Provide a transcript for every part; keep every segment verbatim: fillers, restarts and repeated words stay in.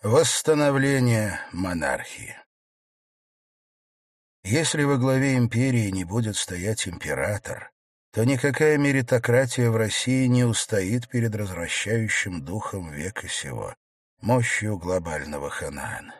Восстановление монархии. Если во главе империи не будет стоять император, то никакая меритократия в России не устоит перед развращающим духом века сего, мощью глобального Ханаана.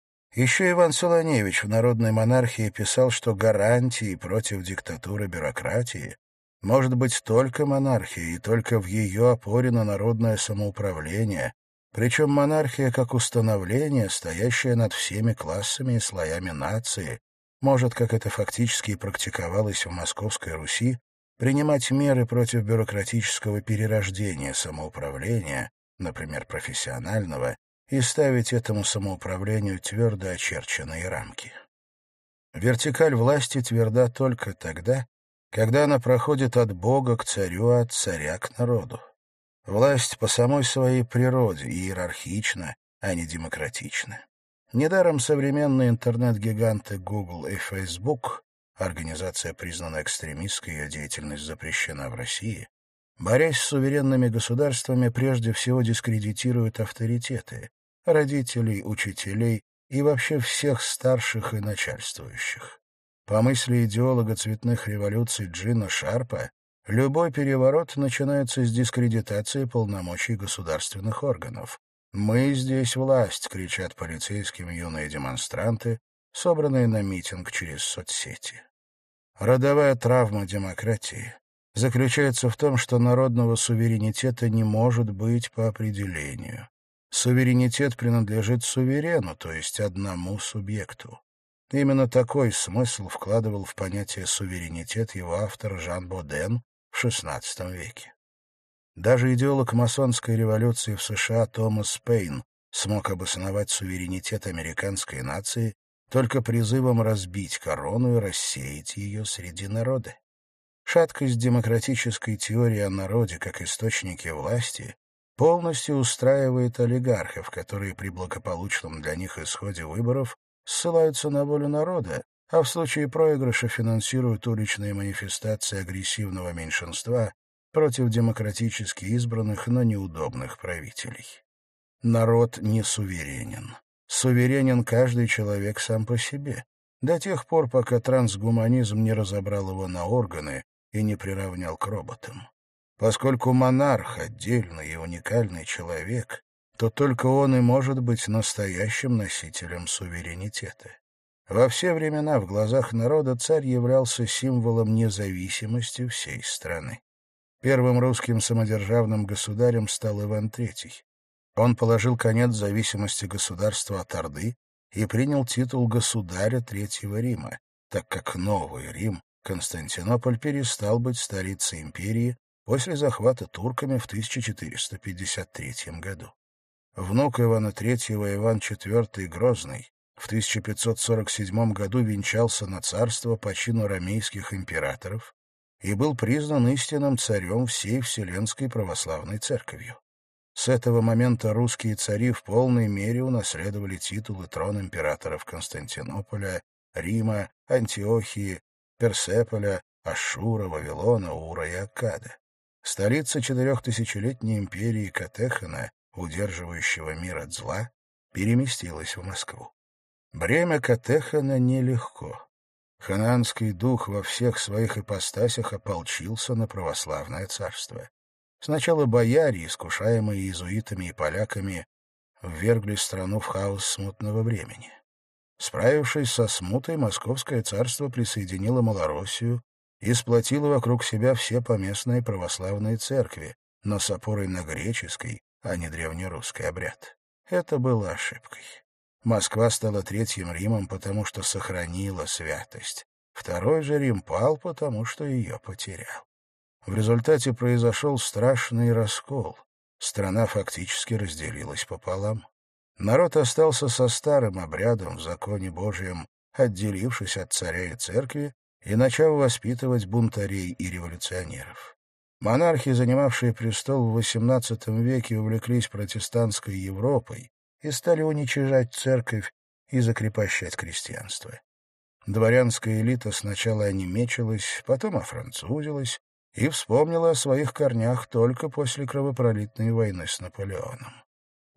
Еще Иван Солоневич в «Народной монархии» писал, что гарантией против диктатуры бюрократии может быть только монархия, и только в ее опоре на народное самоуправление, причем монархия как установление, стоящее над всеми классами и слоями нации, может, как это фактически и практиковалось в Московской Руси, принимать меры против бюрократического перерождения самоуправления, например, профессионального, и ставить этому самоуправлению твердо очерченные рамки. Вертикаль власти тверда только тогда, когда она проходит от Бога к царю, а от царя к народу. Власть по самой своей природе иерархична, а не демократична. Недаром современные интернет-гиганты Google и Facebook, организация, признана экстремистской, ее деятельность запрещена в России, борясь с суверенными государствами, прежде всего дискредитируют авторитеты — родителей, учителей и вообще всех старших и начальствующих. По мысли идеолога цветных революций Джина Шарпа, любой переворот начинается с дискредитации полномочий государственных органов. «Мы здесь власть», — кричат полицейским юные демонстранты, собранные на митинг через соцсети. Родовая травма демократии заключается в том, что народного суверенитета не может быть по определению. Суверенитет принадлежит суверену, то есть одному субъекту. Именно такой смысл вкладывал в понятие суверенитет его автор Жан Боден в шестнадцатом веке. Даже идеолог масонской революции в США Томас Пейн смог обосновать суверенитет американской нации только призывом разбить корону и рассеять ее среди народа. Шаткость демократической теории о народе как источнике власти полностью устраивает олигархов, которые при благополучном для них исходе выборов ссылаются на волю народа, а в случае проигрыша финансируют уличные манифестации агрессивного меньшинства против демократически избранных, но неудобных правителей. Народ не суверенен. Суверенен каждый человек сам по себе, до тех пор, пока трансгуманизм не разобрал его на органы и не приравнял к роботам. Поскольку монарх — отдельный и уникальный человек, то только он и может быть настоящим носителем суверенитета. Во все времена в глазах народа царь являлся символом независимости всей страны. Первым русским самодержавным государем стал Иван Третий. Он положил конец зависимости государства от Орды и принял титул государя Третьего Рима, так как Новый Рим, Константинополь, перестал быть столицей империи после захвата турками в тысяча четыреста пятьдесят третьем году. Внук Ивана Третьего, Иван Четвертый Грозный, в тысяча пятьсот сорок седьмом году венчался на царство по чину ромейских императоров и был признан истинным царем всей Вселенской православной церковью. С этого момента русские цари в полной мере унаследовали титул и трон императоров Константинополя, Рима, Антиохии, Персеполя, Ашшура, Вавилона, Ура и Аккада. Столица четырехтысячелетней империи Катехена, удерживающего мир от зла, переместилась в Москву. Бремя Катехена нелегко. Ханаанский дух во всех своих ипостасях ополчился на православное царство. Сначала бояре, искушаемые иезуитами и поляками, ввергли страну в хаос смутного времени. Справившись со смутой, Московское царство присоединило Малороссию и сплотило вокруг себя все поместные православные церкви, но с опорой на греческий, а не древнерусский обряд. Это было ошибкой. Москва стала Третьим Римом, потому что сохранила святость. Второй же Рим пал, потому что ее потерял. В результате произошел страшный раскол. Страна фактически разделилась пополам. Народ остался со старым обрядом в законе Божьем, отделившись от царя и церкви и начав воспитывать бунтарей и революционеров. Монархи, занимавшие престол в восемнадцатом веке, увлеклись протестантской Европой и стали уничижать церковь и закрепощать крестьянство. Дворянская элита сначала онемечилась, потом офранцузилась и вспомнила о своих корнях только после кровопролитной войны с Наполеоном.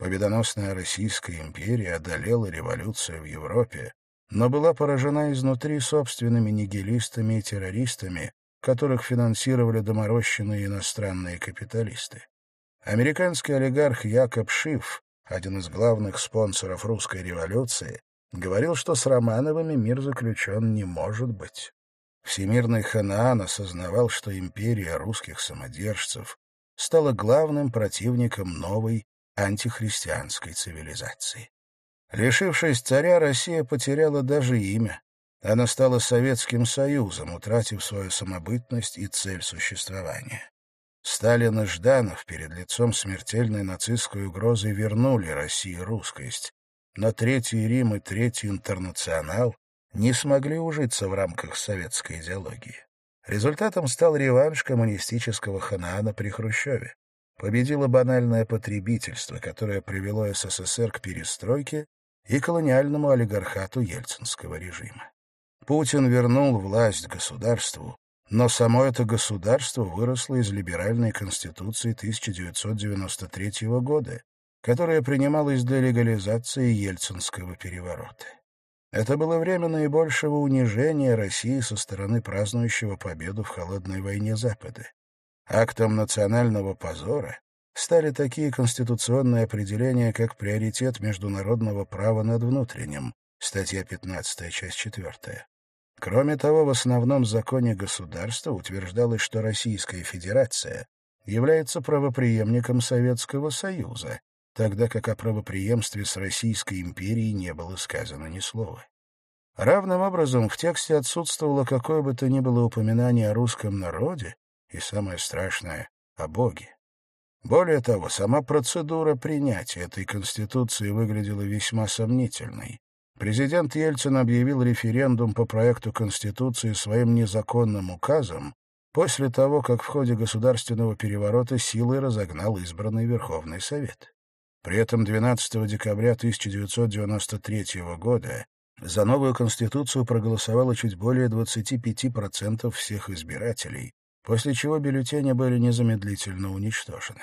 Победоносная Российская империя одолела революцию в Европе, но была поражена изнутри собственными нигилистами и террористами, которых финансировали доморощенные иностранные капиталисты. Американский олигарх Якоб Шиф, один из главных спонсоров русской революции, говорил, что с Романовыми мир заключен не может быть. Всемирный Ханаан осознавал, что империя русских самодержцев стала главным противником новой антихристианской цивилизации. Лишившись царя, Россия потеряла даже имя. Она стала Советским Союзом, утратив свою самобытность и цель существования. Сталин и Жданов перед лицом смертельной нацистской угрозы вернули России русскость, но Третий Рим и Третий Интернационал не смогли ужиться в рамках советской идеологии. Результатом стал реванш коммунистического Ханаана при Хрущеве. Победило банальное потребительство, которое привело СССР к перестройке и колониальному олигархату ельцинского режима. Путин вернул власть государству, но само это государство выросло из либеральной конституции тысяча девятьсот девяносто третьего года, которая принималась для легализации ельцинского переворота. Это было время наибольшего унижения России со стороны празднующего победу в холодной войне Запада. Актом национального позора стали такие конституционные определения, как приоритет международного права над внутренним, статья пятнадцатая, часть четвертая. Кроме того, в основном законе государства утверждалось, что Российская Федерация является правопреемником Советского Союза, тогда как о правопреемстве с Российской империей не было сказано ни слова. Равным образом в тексте отсутствовало какое бы то ни было упоминание о русском народе и, самое страшное, о Боге. Более того, сама процедура принятия этой Конституции выглядела весьма сомнительной. Президент Ельцин объявил референдум по проекту Конституции своим незаконным указом после того, как в ходе государственного переворота силой разогнал избранный Верховный Совет. При этом двенадцатого декабря тысяча девятьсот девяносто третьего года за новую Конституцию проголосовало чуть более двадцати пяти процентов всех избирателей, после чего бюллетени были незамедлительно уничтожены.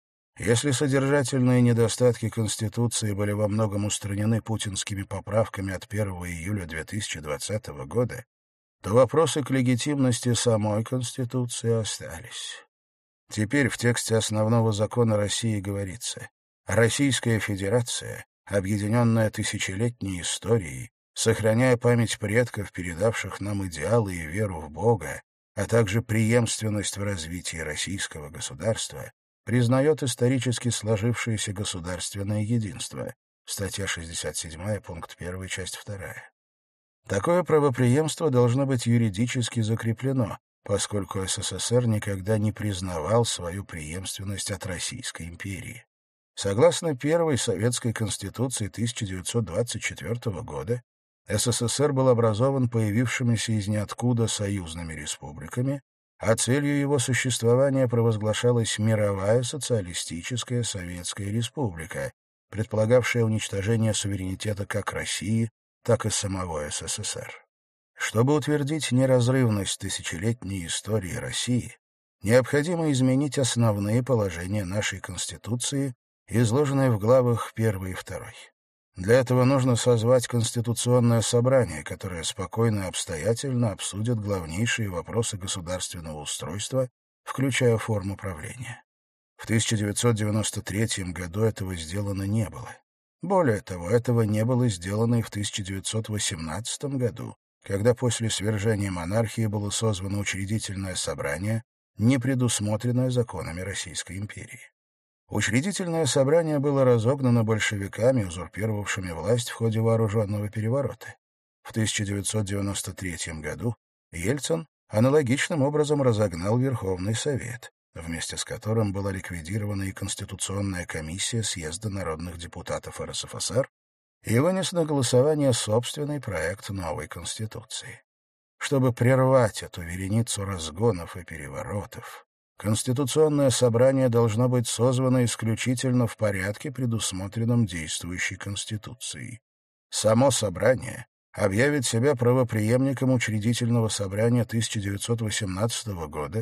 Если содержательные недостатки Конституции были во многом устранены путинскими поправками от первого июля две тысячи двадцатого года, то вопросы к легитимности самой Конституции остались. Теперь в тексте основного закона России говорится: «Российская Федерация, объединенная тысячелетней историей, сохраняя память предков, передавших нам идеалы и веру в Бога, а также преемственность в развитии российского государства, признает исторически сложившееся государственное единство». Статья шестьдесят седьмая, пункт первый, часть вторая. Такое правопреемство должно быть юридически закреплено, поскольку СССР никогда не признавал свою преемственность от Российской империи. Согласно первой Советской Конституции тысяча девятьсот двадцать четвертого года, СССР был образован появившимися из ниоткуда союзными республиками, а целью его существования провозглашалась мировая социалистическая Советская Республика, предполагавшая уничтожение суверенитета как России, так и самого СССР. Чтобы утвердить неразрывность тысячелетней истории России, необходимо изменить основные положения нашей Конституции, изложенные в главах первый и второй. Для этого нужно созвать Конституционное собрание, которое спокойно и обстоятельно обсудит главнейшие вопросы государственного устройства, включая форму правления. В тысяча девятьсот девяносто третьем году этого сделано не было. Более того, этого не было сделано и в тысяча девятьсот восемнадцатом году, когда после свержения монархии было созвано учредительное собрание, не предусмотренное законами Российской империи. Учредительное собрание было разогнано большевиками, узурпировавшими власть в ходе вооруженного переворота. В тысяча девятьсот девяносто третьем году Ельцин аналогичным образом разогнал Верховный Совет, вместе с которым была ликвидирована и Конституционная комиссия Съезда народных депутатов РСФСР, и вынес на голосование собственный проект новой Конституции. Чтобы прервать эту вереницу разгонов и переворотов, Конституционное собрание должно быть созвано исключительно в порядке, предусмотренном действующей Конституцией. Само собрание объявит себя правопреемником учредительного собрания тысяча девятьсот восемнадцатого года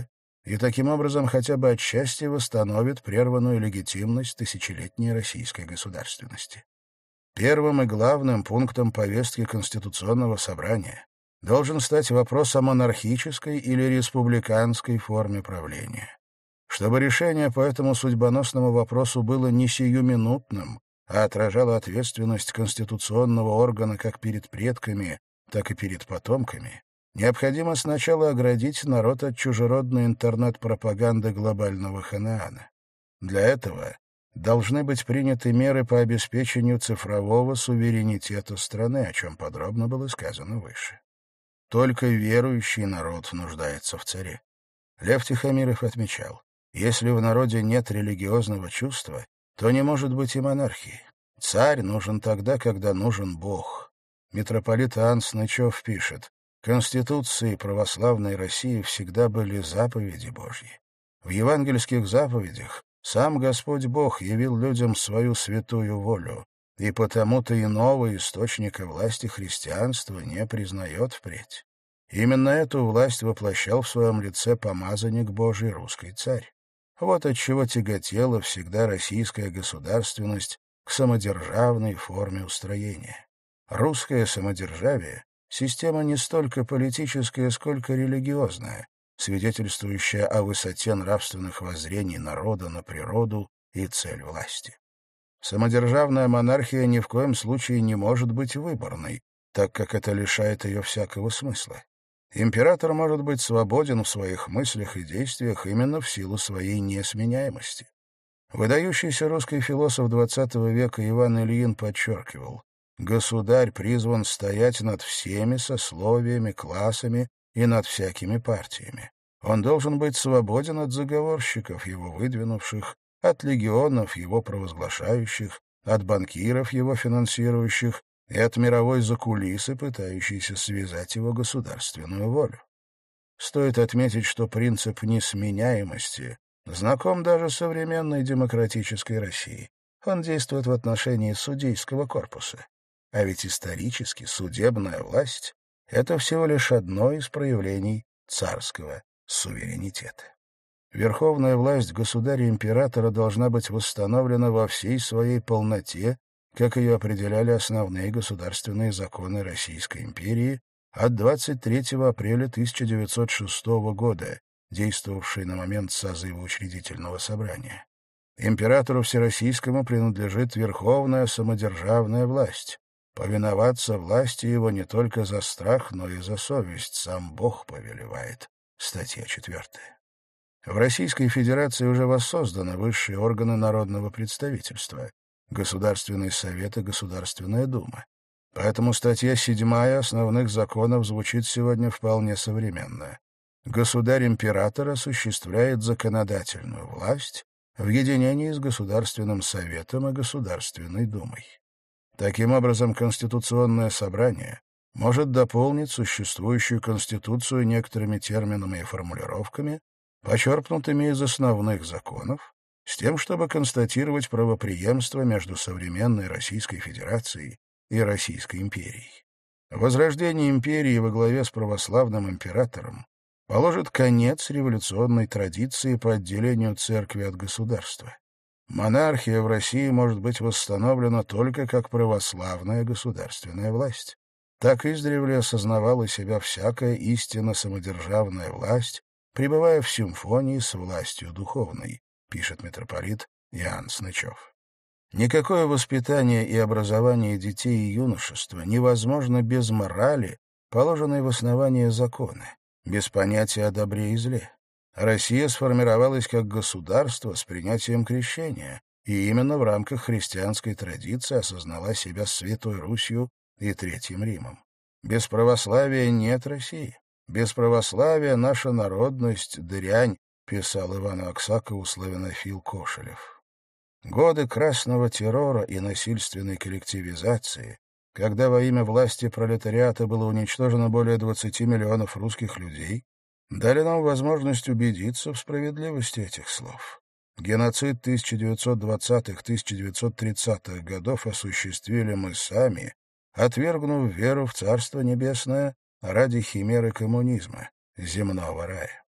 и таким образом хотя бы отчасти восстановит прерванную легитимность тысячелетней российской государственности. Первым и главным пунктом повестки Конституционного собрания должен стать вопрос о монархической или республиканской форме правления. Чтобы решение по этому судьбоносному вопросу было не сиюминутным, а отражало ответственность конституционного органа как перед предками, так и перед потомками, необходимо сначала оградить народ от чужеродной интернет-пропаганды глобального Ханаана. Для этого должны быть приняты меры по обеспечению цифрового суверенитета страны, о чем подробно было сказано выше. Только верующий народ нуждается в царе. Лев Тихомиров отмечал, если в народе нет религиозного чувства, то не может быть и монархии. Царь нужен тогда, когда нужен Бог. Митрополит Иоанн Снычев пишет, «Конституции православной России всегда были заповеди Божьи. В евангельских заповедях сам Господь Бог явил людям свою святую волю, и потому-то иного источника власти христианства не признает впредь. Именно эту власть воплощал в своем лице помазанник Божий русский царь. Вот отчего тяготела всегда российская государственность к самодержавной форме устроения. Русское самодержавие — система не столько политическая, сколько религиозная, свидетельствующая о высоте нравственных воззрений народа на природу и цель власти. Самодержавная монархия ни в коем случае не может быть выборной, так как это лишает ее всякого смысла. Император может быть свободен в своих мыслях и действиях именно в силу своей несменяемости. Выдающийся русский философ двадцатого века Иван Ильин подчеркивал, «Государь призван стоять над всеми сословиями, классами и над всякими партиями. Он должен быть свободен от заговорщиков, его выдвинувших, от легионов, его провозглашающих, от банкиров, его финансирующих, и от мировой закулисы, пытающейся связать его государственную волю». Стоит отметить, что принцип несменяемости знаком даже современной демократической России. Он действует в отношении судейского корпуса. А ведь исторически судебная власть — это всего лишь одно из проявлений царского суверенитета. Верховная власть государя-императора должна быть восстановлена во всей своей полноте, как ее определяли основные государственные законы Российской империи от двадцать третьего апреля тысяча девятьсот шестого года, действовавшие на момент созыва Учредительного собрания. Императору Всероссийскому принадлежит верховная самодержавная власть. Повиноваться власти его не только за страх, но и за совесть. Сам Бог повелевает. Статья четвертая. В Российской Федерации уже воссозданы высшие органы народного представительства — Государственный совет и Государственная дума. Поэтому статья седьмая основных законов звучит сегодня вполне современно. Государь-император осуществляет законодательную власть в единении с Государственным советом и Государственной думой. Таким образом, Конституционное собрание может дополнить существующую Конституцию некоторыми терминами и формулировками, почерпнутыми из основных законов, с тем, чтобы констатировать правопреемство между современной Российской Федерацией и Российской империей. Возрождение империи во главе с православным императором положит конец революционной традиции по отделению церкви от государства. Монархия в России может быть восстановлена только как православная государственная власть. Так издревле осознавала себя всякая истинно самодержавная власть, пребывая в симфонии с властью духовной, пишет митрополит Иоанн Снычев. Никакое воспитание и образование детей и юношества невозможно без морали, положенной в основание закона, без понятия о добре и зле. Россия сформировалась как государство с принятием крещения, и именно в рамках христианской традиции осознала себя Святой Русью и Третьим Римом. Без православия нет России. Без православия наша народность — дрянь, писал Ивану Аксакову славянофил Кошелев. Годы красного террора и насильственной коллективизации, когда во имя власти пролетариата было уничтожено более двадцати миллионов русских людей, дали нам возможность убедиться в справедливости этих слов. Геноцид тысяча девятьсот двадцатых — тысяча девятьсот тридцатых годов осуществили мы сами, отвергнув веру в Царство Небесное ради химеры коммунизма, земного рая.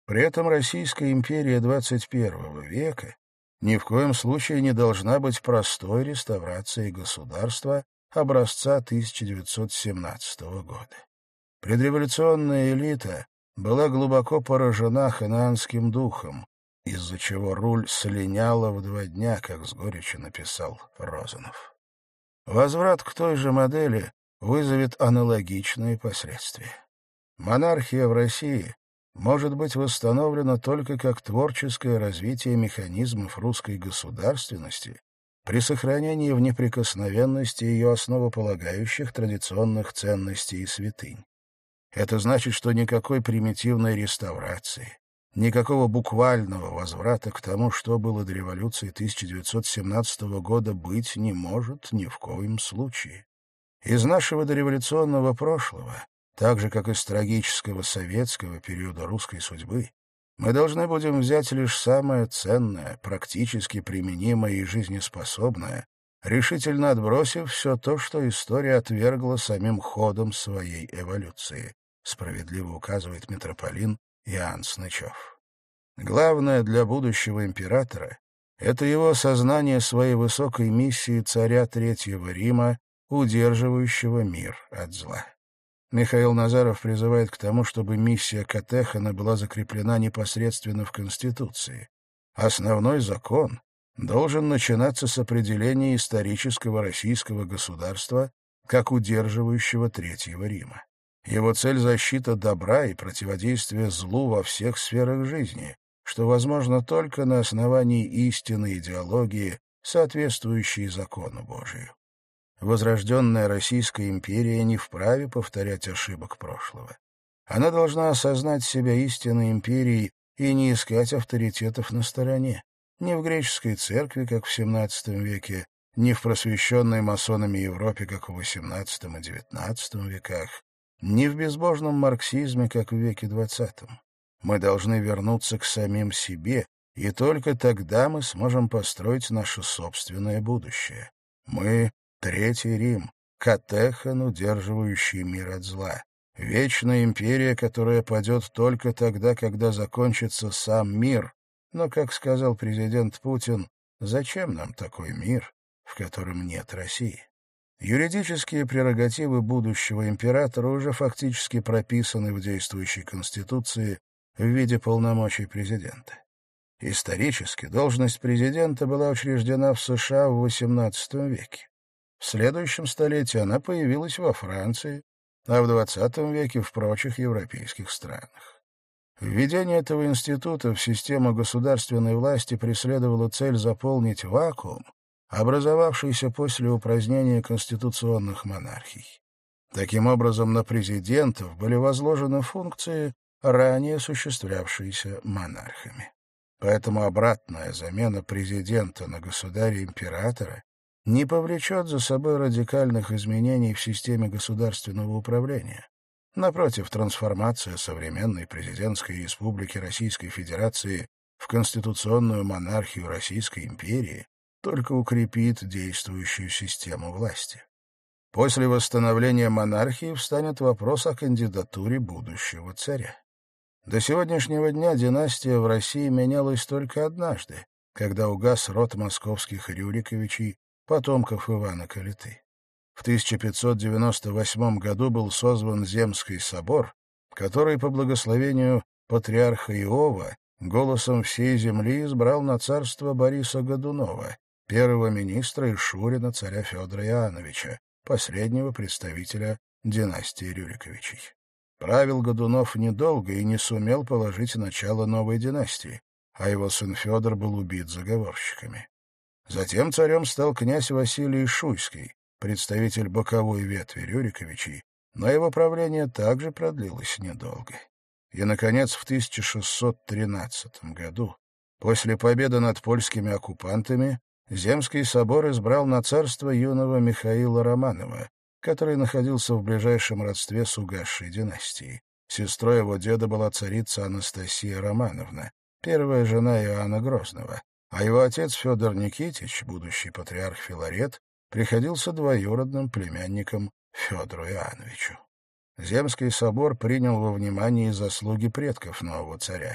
При этом Российская империя двадцать первого века ни в коем случае не должна быть простой реставрацией государства образца тысяча девятьсот семнадцатого года. Предреволюционная элита была глубоко поражена ханаанским духом, из-за чего руль слиняла в два дня, как с горечью написал Розанов. Возврат к той же модели вызовет аналогичные последствия. Монархия в России может быть восстановлена только как творческое развитие механизмов русской государственности при сохранении в неприкосновенности ее основополагающих традиционных ценностей и святынь. Это значит, что никакой примитивной реставрации, никакого буквального возврата к тому, что было до революции тысяча девятьсот семнадцатого года, быть не может ни в коем случае. Из нашего дореволюционного прошлого, так же, как из трагического советского периода русской судьбы, мы должны будем взять лишь самое ценное, практически применимое и жизнеспособное, решительно отбросив все то, что история отвергла самим ходом своей эволюции, справедливо указывает митрополит Иоанн Снычев. Главное для будущего императора — это его осознание своей высокой миссии царя Третьего Рима, удерживающего мир от зла. Михаил Назаров призывает к тому, чтобы миссия Катехана была закреплена непосредственно в Конституции. Основной закон должен начинаться с определения исторического российского государства как удерживающего Третьего Рима. Его цель — защита добра и противодействие злу во всех сферах жизни, что возможно только на основании истинной идеологии, соответствующей закону Божию. Возрожденная Российская империя не вправе повторять ошибок прошлого. Она должна осознать себя истинной империей и не искать авторитетов на стороне, ни в греческой церкви, как в семнадцатом веке, ни в просвещенной масонами Европе, как в восемнадцатом и девятнадцатом веках, ни в безбожном марксизме, как в веке двадцатом. Мы должны вернуться к самим себе, и только тогда мы сможем построить наше собственное будущее. Мы — Третий Рим, Катехан, удерживающий мир от зла. Вечная империя, которая падет только тогда, когда закончится сам мир. Но, как сказал президент Путин, зачем нам такой мир, в котором нет России? Юридические прерогативы будущего императора уже фактически прописаны в действующей Конституции в виде полномочий президента. Исторически должность президента была учреждена в США в восемнадцатом веке. В следующем столетии она появилась во Франции, а в двадцатом веке в прочих европейских странах. Введение этого института в систему государственной власти преследовало цель заполнить вакуум, образовавшийся после упразднения конституционных монархий. Таким образом, на президентов были возложены функции, ранее осуществлявшиеся монархами. Поэтому обратная замена президента на государя-императора не повлечет за собой радикальных изменений в системе государственного управления. Напротив, трансформация современной президентской республики Российской Федерации в конституционную монархию Российской империи только укрепит действующую систему власти. После восстановления монархии встанет вопрос о кандидатуре будущего царя. До сегодняшнего дня династия в России менялась только однажды, когда угас род московских Рюриковичей, потомков Ивана Калиты. В тысяча пятьсот девяносто восьмом году был созван Земский собор, который по благословению патриарха Иова голосом всей земли избрал на царство Бориса Годунова, первого министра и шурина царя Федора Иоанновича, последнего представителя династии Рюриковичей. Правил Годунов недолго и не сумел положить начало новой династии, а его сын Федор был убит заговорщиками. Затем царем стал князь Василий Шуйский, представитель боковой ветви Рюриковичей, но его правление также продлилось недолго. И, наконец, в тысяча шестьсот тринадцатом году, после победы над польскими оккупантами, Земский собор избрал на царство юного Михаила Романова, который находился в ближайшем родстве с угасшей династией. Сестрой его деда была царица Анастасия Романовна, первая жена Иоанна Грозного, а его отец Федор Никитич, будущий патриарх Филарет, приходился двоюродным племянником Федору Иоанновичу. Земский собор принял во внимание заслуги предков нового царя,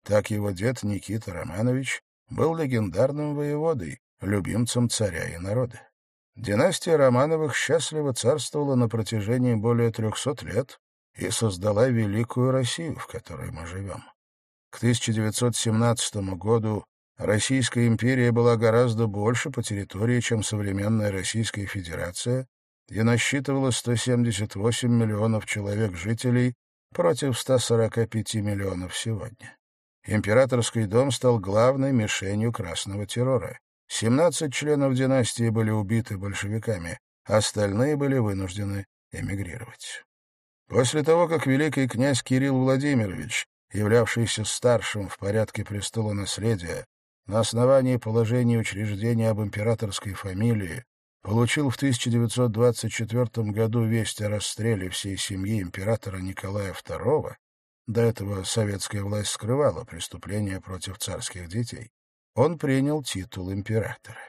Так его дед Никита Романович был легендарным воеводой, любимцем царя и народа. Династия Романовых счастливо царствовала на протяжении более трехсот лет и создала великую Россию, в которой мы живем. К тысяча девятьсот семнадцатому году Российская империя была гораздо больше по территории, чем современная Российская Федерация, и насчитывала сто семьдесят восемь миллионов человек-жителей против ста сорока пяти миллионов сегодня. Императорский дом стал главной мишенью красного террора. семнадцать членов династии были убиты большевиками, остальные были вынуждены эмигрировать. После того, как великий князь Кирилл Владимирович, являвшийся старшим в порядке престолонаследия, на основании положений учреждения об императорской фамилии, получил в тысяча девятьсот двадцать четвёртом году весть о расстреле всей семьи императора Николая второго, до этого советская власть скрывала преступления против царских детей, он принял титул императора.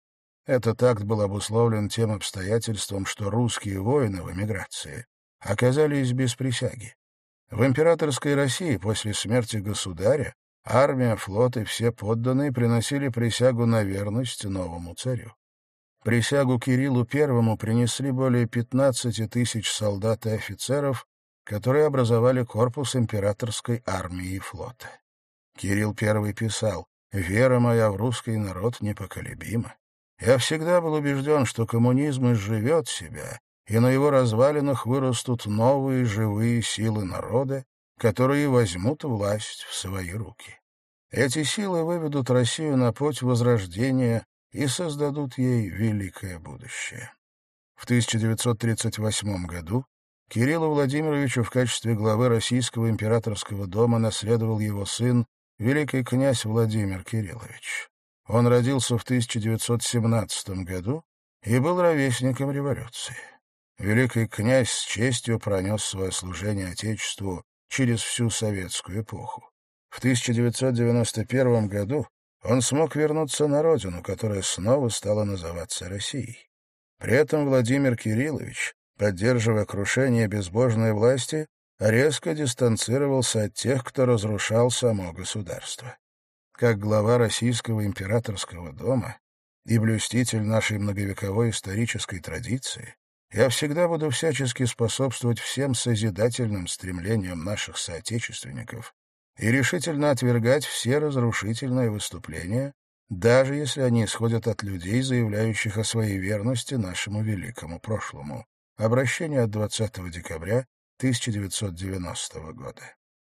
Этот акт был обусловлен тем обстоятельством, что русские воины в эмиграции оказались без присяги. В императорской России после смерти государя армия, флот и все подданные приносили присягу на верность новому царю. Присягу Кириллу Первому принесли более пятнадцати тысяч солдат и офицеров, которые образовали корпус императорской армии и флота. Кирилл Первый писал: «Вера моя в русский народ непоколебима. Я всегда был убежден, что коммунизм изживет себя, и на его развалинах вырастут новые живые силы народа, которые возьмут власть в свои руки. Эти силы выведут Россию на путь возрождения и создадут ей великое будущее». В тысяча девятьсот тридцать восьмом году Кириллу Владимировичу в качестве главы Российского императорского дома наследовал его сын, великий князь Владимир Кириллович. Он родился в тысяча девятьсот семнадцатом году и был ровесником революции. Великий князь с честью пронес свое служение Отечеству через всю советскую эпоху. В тысяча девятьсот девяносто первом году он смог вернуться на родину, которая снова стала называться Россией. При этом Владимир Кириллович, поддерживая крушение безбожной власти, резко дистанцировался от тех, кто разрушал само государство. Как глава Российского императорского дома и блюститель нашей многовековой исторической традиции, я всегда буду всячески способствовать всем созидательным стремлениям наших соотечественников и решительно отвергать все разрушительные выступления, даже если они исходят от людей, заявляющих о своей верности нашему великому прошлому. Обращение от двадцатого декабря тысяча девятьсот девяностого года.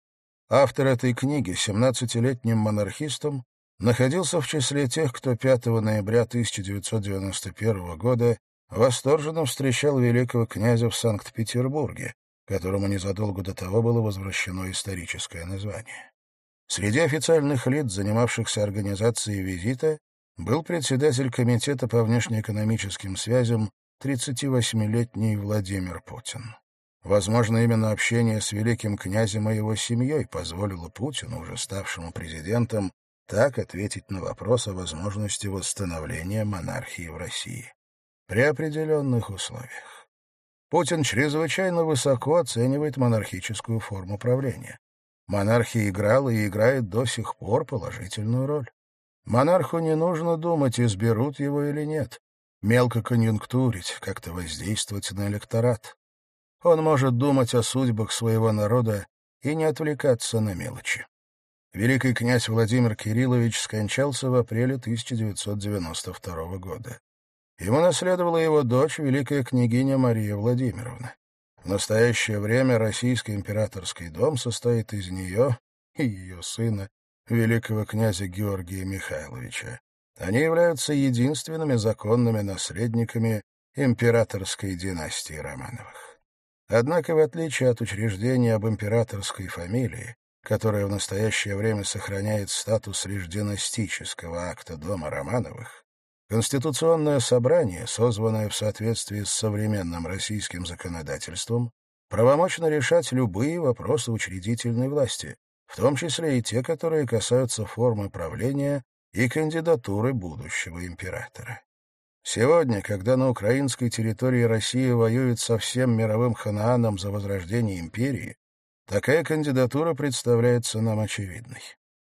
Автор этой книги, семнадцатилетним монархистом, находился в числе тех, кто пятого ноября тысяча девятьсот девяносто первого года восторженно встречал великого князя в Санкт-Петербурге, которому незадолго до того было возвращено историческое название. Среди официальных лиц, занимавшихся организацией визита, был председатель Комитета по внешнеэкономическим связям тридцативосьмилетний Владимир Путин. Возможно, именно общение с великим князем и его семьей позволило Путину, уже ставшему президентом, так ответить на вопрос о возможности восстановления монархии в России. При определенных условиях. Путин чрезвычайно высоко оценивает монархическую форму правления. Монархия играла и играет до сих пор положительную роль. Монарху не нужно думать, изберут его или нет, мелко конъюнктурить, как-то воздействовать на электорат. Он может думать о судьбах своего народа и не отвлекаться на мелочи. Великий князь Владимир Кириллович скончался в апреле тысяча девятьсот девяносто второго года. Ему наследовала его дочь, великая княгиня Мария Владимировна. В настоящее время Российский императорский дом состоит из нее и ее сына, великого князя Георгия Михайловича. Они являются единственными законными наследниками императорской династии Романовых. Однако, в отличие от учреждения об императорской фамилии, которое в настоящее время сохраняет статус лишь династического акта дома Романовых, Конституционное собрание, созванное в соответствии с современным российским законодательством, правомочно решать любые вопросы учредительной власти, в том числе и те, которые касаются формы правления и кандидатуры будущего императора. Сегодня, когда на украинской территории Россия воюет со всем мировым ханааном за возрождение империи, такая кандидатура представляется нам очевидной.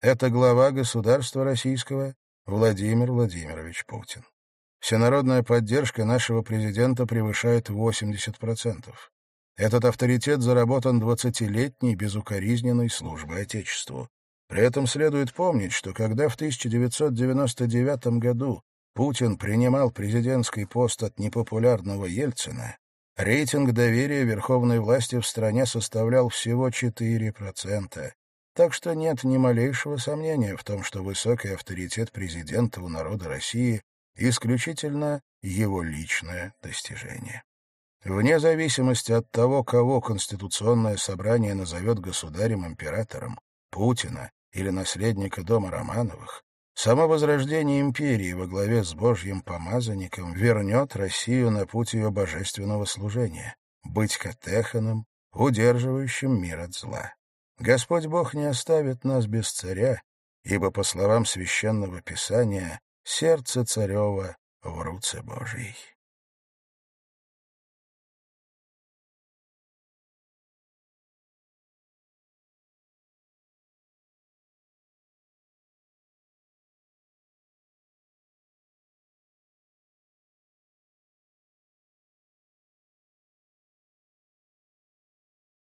Это глава государства российского Владимир Владимирович Путин. Всенародная поддержка нашего президента превышает восемьдесят процентов. Этот авторитет заработан двадцатилетней безукоризненной службой Отечеству. При этом следует помнить, что когда в тысяча девятьсот девяносто девятом году Путин принимал президентский пост от непопулярного Ельцина, рейтинг доверия верховной власти в стране составлял всего четыре процента. Так что нет ни малейшего сомнения в том, что высокий авторитет президента у народа России исключительно его личное достижение. Вне зависимости от того, кого Конституционное собрание назовет государем-императором, Путина или наследника дома Романовых, само возрождение империи во главе с Божьим помазанником вернет Россию на путь ее божественного служения, быть катеханом, удерживающим мир от зла. Господь Бог не оставит нас без царя, ибо, по словам Священного Писания, сердце царева в руце Божьей.